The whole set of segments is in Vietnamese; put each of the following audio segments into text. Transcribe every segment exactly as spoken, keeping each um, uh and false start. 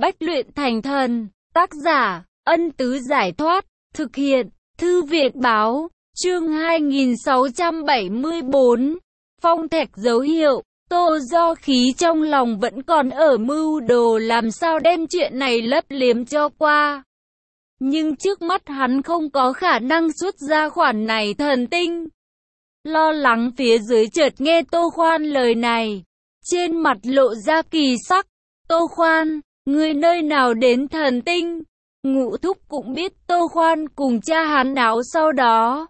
Bách luyện thành thần. Tác giả, Ân Tứ Giải Thoát. Thực hiện, Thư Việt Báo. Chương hai nghìn sáu trăm bảy mươi bốn. Phong thạch dấu hiệu. Tô Do Khí trong lòng vẫn còn ở mưu đồ làm sao đem chuyện này lấp liếm cho qua. Nhưng trước mắt hắn không có khả năng xuất ra khoản này thần tinh. Lo lắng phía dưới chợt nghe Tô Khoan lời này. Trên mặt lộ ra kỳ sắc. Tô Khoan, người nơi nào đến thần tinh? Ngũ Thúc cũng biết Tô Khoan cùng cha hắn áo sau đó.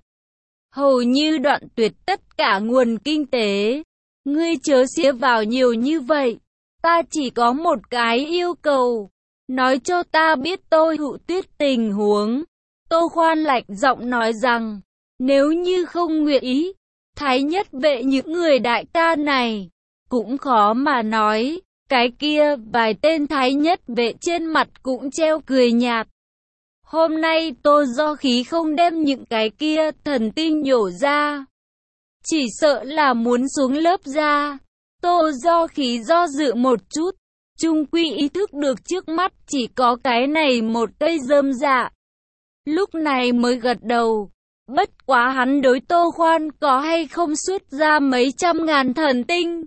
Hầu như đoạn tuyệt tất cả nguồn kinh tế. Ngươi chớ xía vào nhiều như vậy. Ta chỉ có một cái yêu cầu. Nói cho ta biết tôi Hữu Tuyết tình huống. Tô Khoan lạnh giọng nói rằng, nếu như không nguyện ý, Thái Nhất Vệ những người đại ca này, cũng khó mà nói. Cái kia vài tên Thái Nhất Vệ trên mặt cũng treo cười nhạt. Hôm nay Tô Do Khí không đem những cái kia thần tinh nhổ ra, chỉ sợ là muốn xuống lớp ra. Tô Do Khí do dự một chút, chung quy ý thức được trước mắt chỉ có cái này một cây rơm dạ. Lúc này mới gật đầu. Bất quá hắn đối Tô Khoan có hay không xuất ra mấy trăm ngàn thần tinh,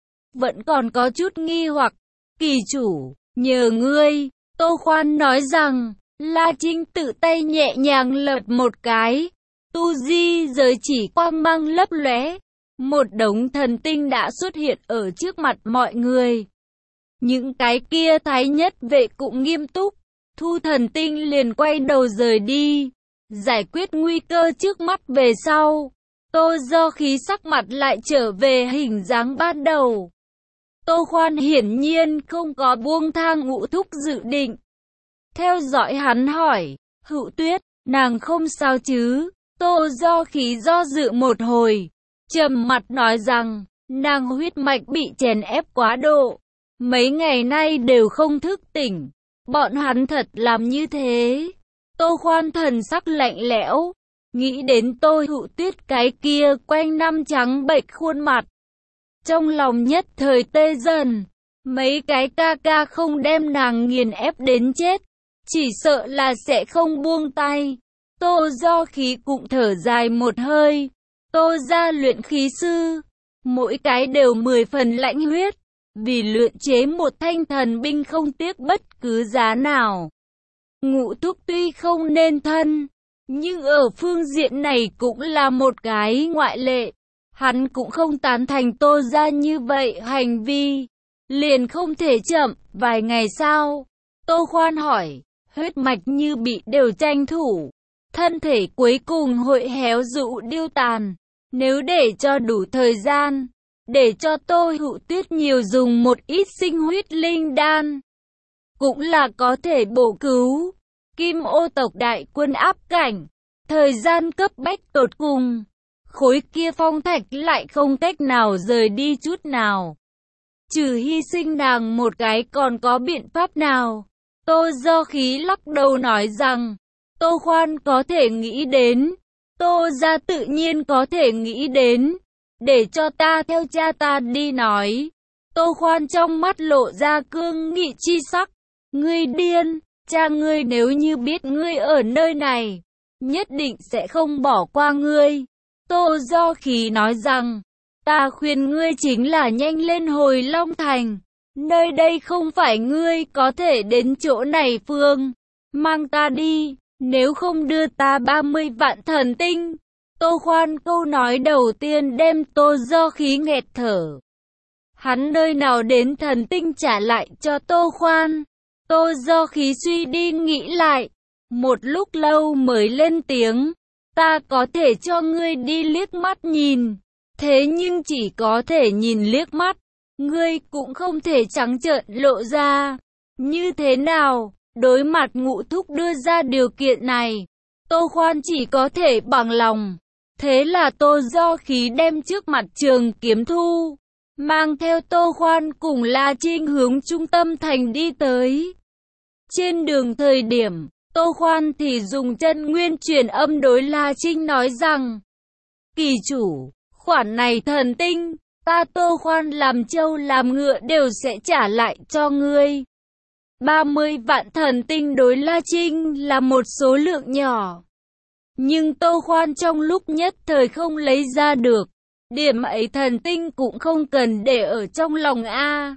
vẫn còn có chút nghi hoặc. Kỳ chủ, nhờ ngươi. Tô Khoan nói rằng, La Trinh tự tay nhẹ nhàng lật một cái. Tu di giới chỉ quang mang lấp lóe. Một đống thần tinh đã xuất hiện ở trước mặt mọi người. Những cái kia Thái Nhất Vệ cũng nghiêm túc. Thu thần tinh liền quay đầu rời đi. Giải quyết nguy cơ trước mắt về sau. Tô Do Khí sắc mặt lại trở về hình dáng ban đầu. Tô Khoan hiển nhiên không có buông tha Ngũ Thúc dự định. Theo dõi hắn hỏi, Hữu Tuyết, nàng không sao chứ? Tô Do Khí do dự một hồi, trầm mặt nói rằng, nàng huyết mạch bị chèn ép quá độ. Mấy ngày nay đều không thức tỉnh. Bọn hắn thật làm như thế. Tô Khoan thần sắc lạnh lẽo, nghĩ đến Tô Hữu Tuyết cái kia quanh năm trắng bệch khuôn mặt. Trong lòng nhất thời tê dần, mấy cái ca ca không đem nàng nghiền ép đến chết, chỉ sợ là sẽ không buông tay. Tô Do Khí cũng thở dài một hơi. Tô gia luyện khí sư, mỗi cái đều mười phần lãnh huyết, vì luyện chế một thanh thần binh không tiếc bất cứ giá nào. Ngũ Thúc tuy không nên thân, nhưng ở phương diện này cũng là một cái ngoại lệ. Hắn cũng không tán thành Tô gia như vậy hành vi, liền không thể chậm. Vài ngày sau, Tô Khoan hỏi, huyết mạch như bị đều tranh thủ, thân thể cuối cùng hội héo rũ điêu tàn. Nếu để cho đủ thời gian, để cho Tô Hữu Tuyết nhiều dùng một ít sinh huyết linh đan, cũng là có thể bổ cứu. Kim Ô tộc đại quân áp cảnh, thời gian cấp bách tột cùng. Khối kia phong thạch lại không cách nào rời đi chút nào. Trừ hy sinh nàng một cái còn có biện pháp nào? Tô Do Khí lắc đầu nói rằng, Tô Khoan có thể nghĩ đến, Tô gia tự nhiên có thể nghĩ đến. Để cho ta theo cha ta đi nói. Tô Khoan trong mắt lộ ra cương nghị chi sắc. Ngươi điên, cha ngươi nếu như biết ngươi ở nơi này, nhất định sẽ không bỏ qua ngươi. Tô Do Khí nói rằng, ta khuyên ngươi chính là nhanh lên hồi Long Thành. Nơi đây không phải ngươi có thể đến chỗ này phương. Mang ta đi, nếu không đưa ta ba mươi vạn thần tinh. Tô Khoan câu nói đầu tiên đem Tô Do Khí nghẹt thở. Hắn nơi nào đến thần tinh trả lại cho Tô Khoan. Tô Do Khí suy đi nghĩ lại, một lúc lâu mới lên tiếng. Ta có thể cho ngươi đi liếc mắt nhìn, thế nhưng chỉ có thể nhìn liếc mắt, ngươi cũng không thể trắng trợn lộ ra. Như thế nào? Đối mặt Ngũ Thúc đưa ra điều kiện này, Tô Khoan chỉ có thể bằng lòng. Thế là Tô Do Khí đem trước mặt Trường Kiếm Thu, mang theo Tô Khoan cùng La Trinh hướng trung tâm thành đi tới. Trên đường thời điểm, Tô Khoan thì dùng chân nguyên truyền âm đối La Trinh nói rằng, kỳ chủ, khoản này thần tinh, ta Tô Khoan làm trâu làm ngựa đều sẽ trả lại cho ngươi. ba mươi vạn thần tinh đối La Trinh là một số lượng nhỏ. Nhưng Tô Khoan trong lúc nhất thời không lấy ra được. Điểm ấy thần tinh cũng không cần để ở trong lòng a.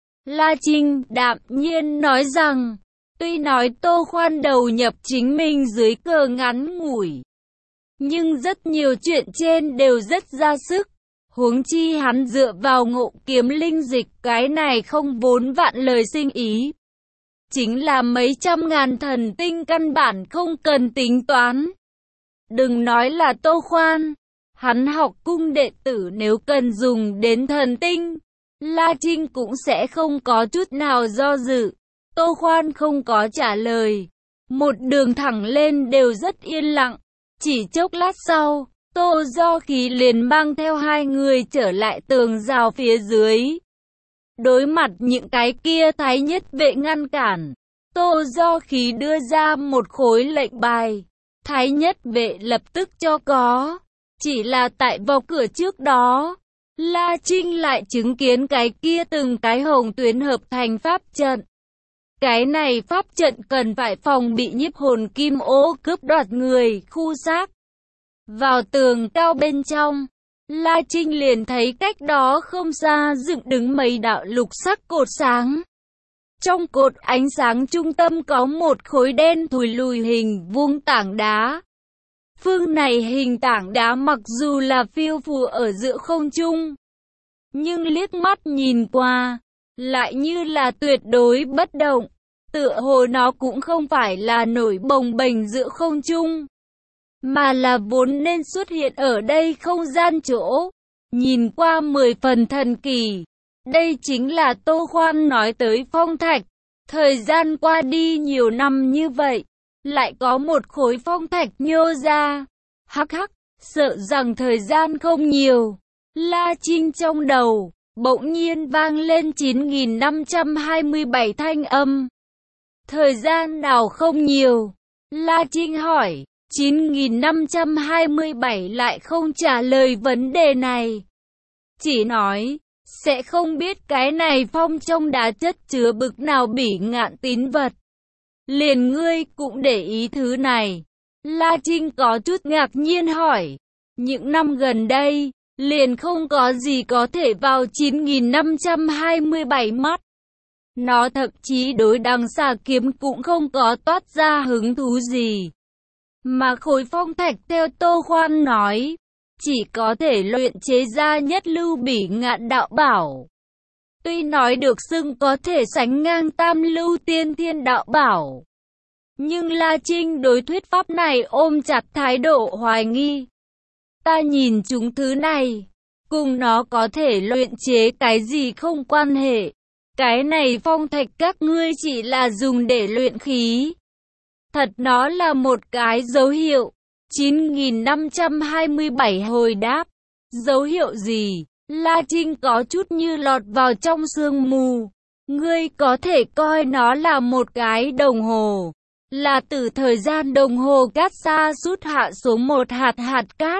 La Trinh đạm nhiên nói rằng, tuy nói Tô Khoan đầu nhập chính mình dưới cờ ngắn ngủi, nhưng rất nhiều chuyện trên đều rất ra sức. Huống chi hắn dựa vào Ngộ Kiếm linh dịch, cái này không vốn vạn lời sinh ý. Chính là mấy trăm ngàn thần tinh căn bản không cần tính toán. Đừng nói là Tô Khoan, hắn học cung đệ tử nếu cần dùng đến thần tinh, La Trinh cũng sẽ không có chút nào do dự. Tô Khoan không có trả lời. Một đường thẳng lên đều rất yên lặng. Chỉ chốc lát sau, Tô Do Khí liền mang theo hai người trở lại tường rào phía dưới. Đối mặt những cái kia Thái Nhất vệ ngăn cản, Tô Do Khí đưa ra một khối lệnh bài. Thái Nhất vệ lập tức cho có. Chỉ là tại vào cửa trước đó, La Trinh lại chứng kiến cái kia từng cái hồng tuyến hợp thành pháp trận. Cái này pháp trận cần phải phòng bị nhiếp hồn kim ô cướp đoạt người, khu xác. Vào tường cao bên trong, La Trinh liền thấy cách đó không xa dựng đứng mấy đạo lục sắc cột sáng. Trong cột ánh sáng trung tâm có một khối đen thùi lùi hình vuông tảng đá. Phương này hình tảng đá mặc dù là phiêu phù ở giữa không trung, nhưng liếc mắt nhìn qua, lại như là tuyệt đối bất động. Tựa hồ nó cũng không phải là nổi bồng bềnh giữa không trung, mà là vốn nên xuất hiện ở đây không gian chỗ. Nhìn qua mười phần thần kỳ. Đây chính là Tô Khoan nói tới phong thạch. Thời gian qua đi nhiều năm như vậy, lại có một khối phong thạch nhô ra. Hắc hắc, sợ rằng thời gian không nhiều. La Trinh trong đầu, bỗng nhiên vang lên chín nghìn năm trăm hai mươi bảy thanh âm. Thời gian nào không nhiều? La Trinh hỏi. chín nghìn năm trăm hai mươi bảy lại không trả lời vấn đề này. Chỉ nói, sẽ không biết cái này phong trong đá chất chứa bực nào bỉ ngạn tín vật. Liền ngươi cũng để ý thứ này. La Trinh có chút ngạc nhiên hỏi. Những năm gần đây, liền không có gì có thể vào chín nghìn năm trăm hai mươi bảy mắt. Nó thậm chí đối đằng xà kiếm cũng không có toát ra hứng thú gì. Mà khối phong thạch theo Tô Khoan nói, chỉ có thể luyện chế ra nhất lưu bỉ ngạn đạo bảo. Tuy nói được xưng có thể sánh ngang tam lưu tiên thiên đạo bảo, nhưng La Trinh đối thuyết pháp này ôm chặt thái độ hoài nghi. Ta nhìn chúng thứ này, cùng nó có thể luyện chế cái gì không quan hệ. Cái này phong thạch các ngươi chỉ là dùng để luyện khí. Thật nó là một cái dấu hiệu. chín nghìn năm trăm hai mươi bảy hồi đáp. Dấu hiệu gì? La Trinh có chút như lọt vào trong sương mù. Ngươi có thể coi nó là một cái đồng hồ. Là từ thời gian đồng hồ cát xa sút hạ xuống một hạt hạt cát.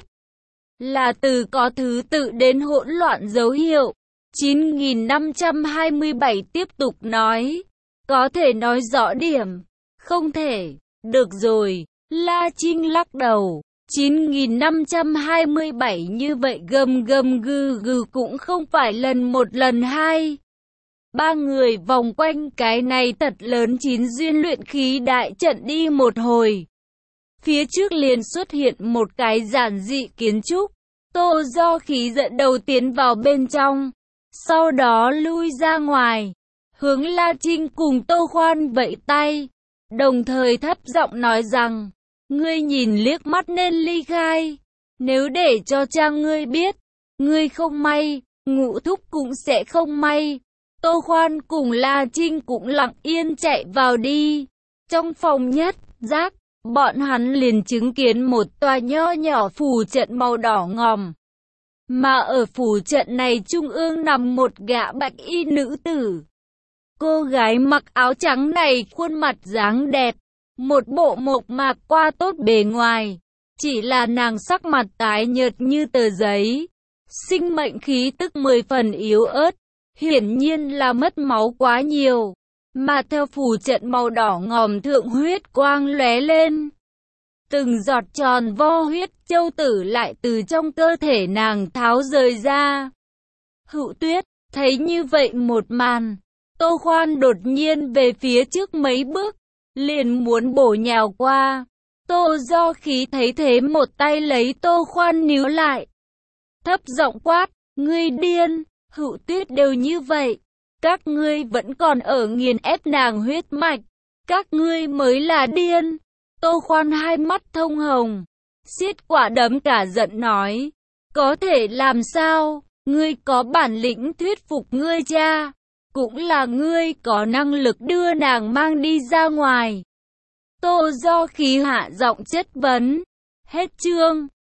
Là từ có thứ tự đến hỗn loạn dấu hiệu. chín nghìn năm trăm hai mươi bảy tiếp tục nói. Có thể nói rõ điểm. Không thể. Được rồi. La Trinh lắc đầu. chín nghìn năm trăm hai mươi bảy như vậy gầm gầm gừ gừ cũng không phải lần một lần hai. Ba người vòng quanh cái này thật lớn chín duyên luyện khí đại trận đi một hồi. Phía trước liền xuất hiện một cái giản dị kiến trúc. Tô Do Khí dẫn đầu tiến vào bên trong, sau đó lui ra ngoài, hướng La Trinh cùng Tô Khoan vẫy tay, đồng thời thấp giọng nói rằng, ngươi nhìn liếc mắt nên ly khai, nếu để cho cha ngươi biết, ngươi không may, Ngũ Thúc cũng sẽ không may. Tô Khoan cùng La Trinh cũng lặng yên chạy vào đi. Trong phòng nhất giác, bọn hắn liền chứng kiến một tòa nho nhỏ phù trận màu đỏ ngòm. Mà ở phù trận này trung ương nằm một gã bạch y nữ tử. Cô gái mặc áo trắng này khuôn mặt dáng đẹp, một bộ mộc mạc qua tốt bề ngoài. Chỉ là nàng sắc mặt tái nhợt như tờ giấy. Sinh mệnh khí tức mười phần yếu ớt. Hiển nhiên là mất máu quá nhiều. mà theo phù trận màu đỏ ngòm thượng huyết quang lóe lên. Từng giọt tròn vo huyết châu tử lại từ trong cơ thể nàng tháo rời ra. Hữu Tuyết thấy như vậy một màn, Tô Khoan đột nhiên về phía trước mấy bước, liền muốn bổ nhào qua. Tô Do Khí thấy thế một tay lấy Tô Khoan níu lại, thấp giọng quát, ngươi điên, Hữu Tuyết đều như vậy, các ngươi vẫn còn ở nghiền ép nàng huyết mạch, các ngươi mới là điên. Tô Khoan hai mắt thông hồng, siết quả đấm cả giận nói, có thể làm sao, ngươi có bản lĩnh thuyết phục ngươi cha, cũng là ngươi có năng lực đưa nàng mang đi ra ngoài. Tô Do Khí hạ giọng chất vấn, hết chương.